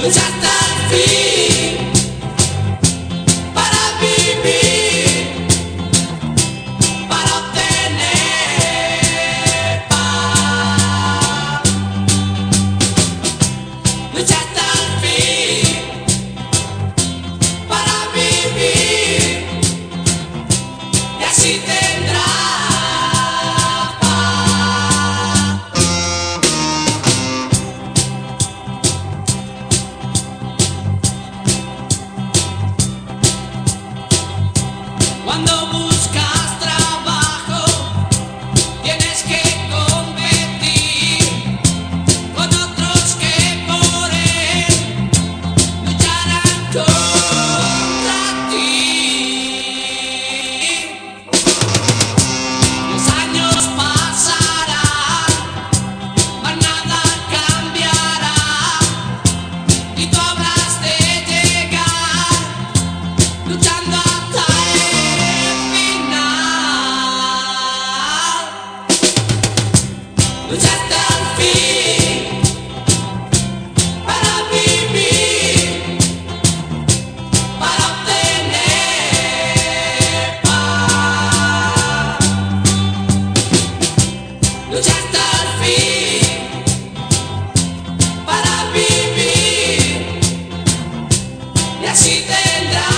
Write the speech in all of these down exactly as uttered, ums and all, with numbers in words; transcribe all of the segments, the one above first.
lucha hasta el fin para vivir, para obtener paz. Lucha hasta el fin para vivir y así tendrás. Cuando buscas trabajo, tienes que competir con otros que por él lucharán contra ti. Los años pasarán, mas nada cambiará y tú habrás de llegar luchando hasta lucha hasta el fin para vivir, para obtener paz. Lucha hasta el fin para vivir y así tendrás.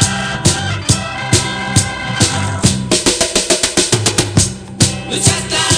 Lucha hasta